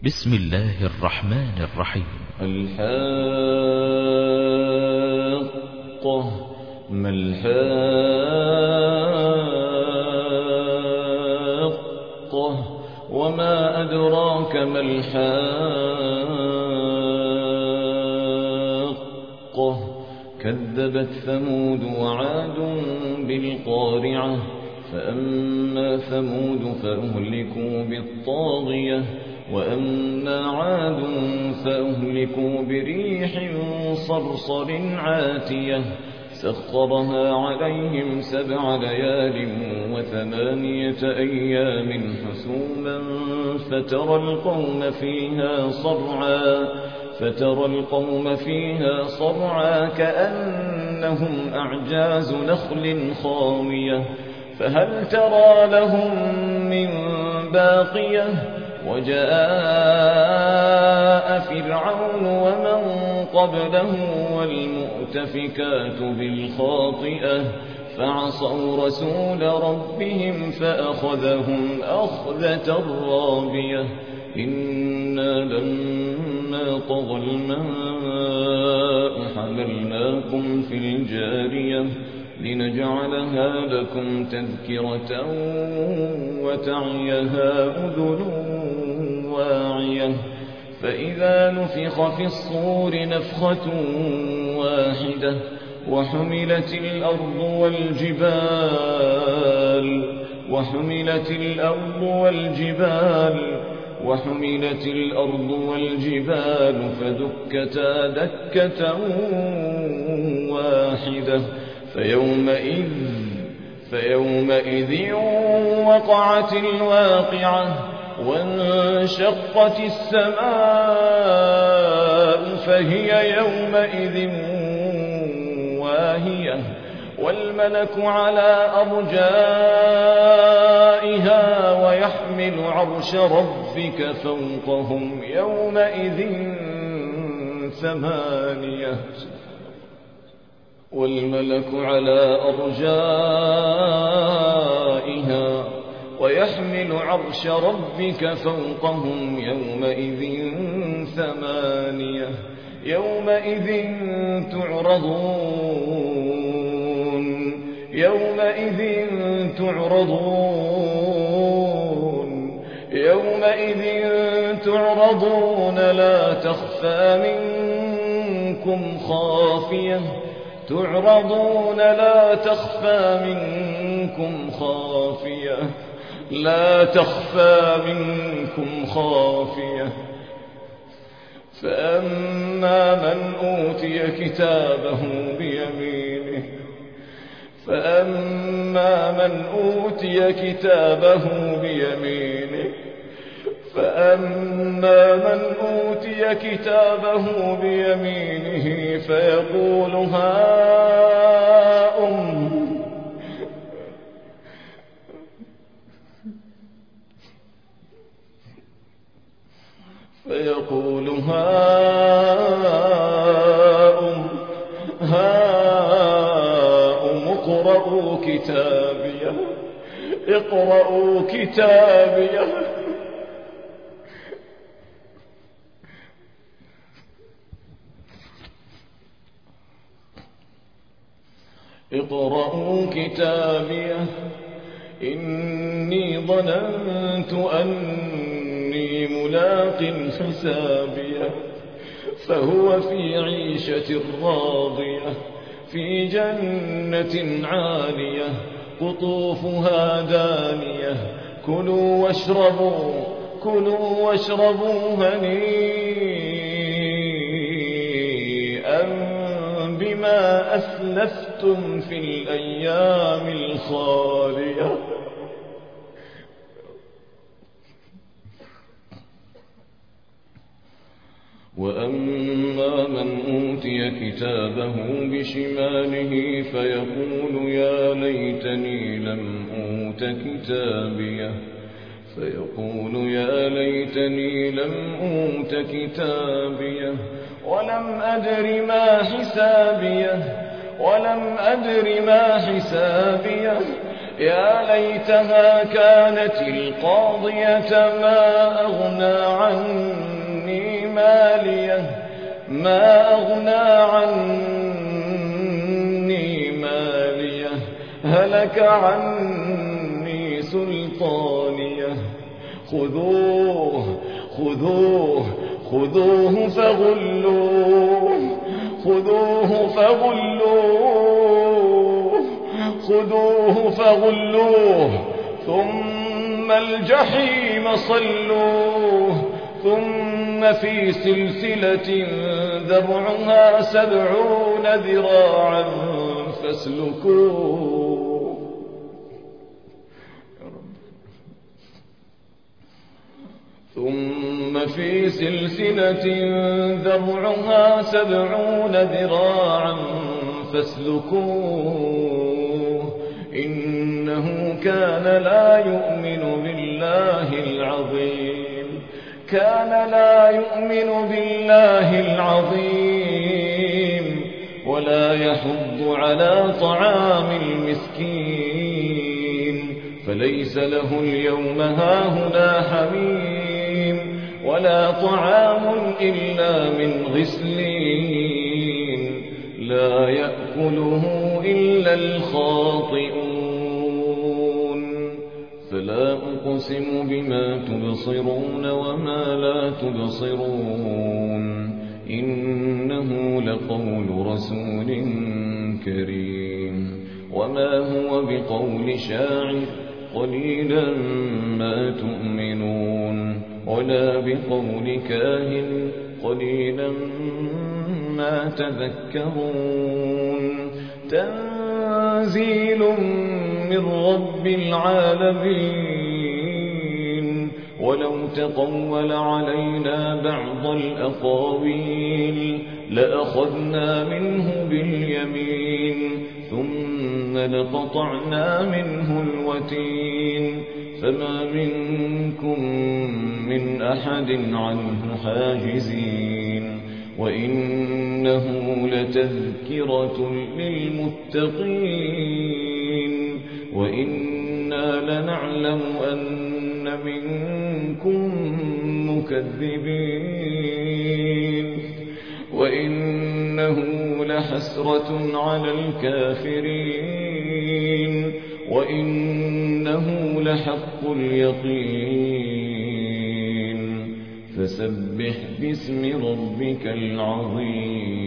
بسم الله الرحمن الرحيم. الحاقة ما الحاقة وما أدراك ما الحاقة كذبت ثمود وعاد بالقارعة فأما ثمود فأهلكوا بالطاغية وأما عاد فأهلكوا بريح صرصر عاتية سخرها عليهم 7 ليال و8 أيام حسوما فترى القوم فيها صرعا كأنهم أعجاز نخل خاوية فهل ترى لهم من باقية وجاء فرعون ومن قبله والمؤتفكات بالخاطئة فعصوا رسول ربهم فأخذهم أخذة رابية إنا لما طغى الماء حملناكم في الجارية لنجعلها لكم تذكرة وتعيها أذن واعية فإذا نفخ في الصور نفخة واحدة وحملت الأرض والجبال فدكتا دكة واحدة فيومئذ وقعت الواقعة وانشقت السماء فهي يومئذ واهية والملك على أرجائها ويحمل عرش ربك فوقهم يومئذ 8 والملك على أرجائها ويحمل عرش ربك فوقهم يومئذ 8 يومئذ تعرضون لا تخفى منكم خافية فأما من أوتي كتابه بيمينه فيقول هاؤم اقرءوا كتابيه إني ظننت أني ملاق حسابيه فهو في عيشة راضية في جنة عالية قطوفها دانية كلوا واشربوا هنيئا بما أسلفتم في الأيام الخالية وأما من أوتي كتابه بشماله فيقول يا ليتني لم أوت كتابيه ولم أدر ما حسابيه يا ليتها كانت القاضية ما أغنى عني ما أغنى عني ماليه هلك عني سلطانيه خذوه خذوه خذوه فغلوه خذوه فغلوه خذوه فغلوه ثم الجحيم صلوه ثم في سلسلة ذرعها 70 ذراعا فاسلكوه. ثم في سلسلة ذرعها 70 ذراعا فاسلكوه إنه كان لا يؤمن بالله العظيم ولا يحض على طعام المسكين فليس له اليوم هاهنا حميم ولا طعام إلا من غسلين لا يأكله إلا الخاطئون. فلا أقسم بما تبصرون وما لا تبصرون إنه لقول رسول كريم وما هو بقول شاعر قليلا ما تؤمنون ولا بقول كاهن قليلا ما تذكرون تنزيل من رب العالمين ولو تقول علينا بعض الأقاويل لأخذنا منه باليمين ثم لقطعنا منه الوتين فما منكم من أحد عنه حاجزين وإنه لتذكرة للمتقين وإنا لنعلم أن منكم مكذبين وإنه لحسرة على الكافرين وإنه لحق اليقين فسبح باسم ربك العظيم.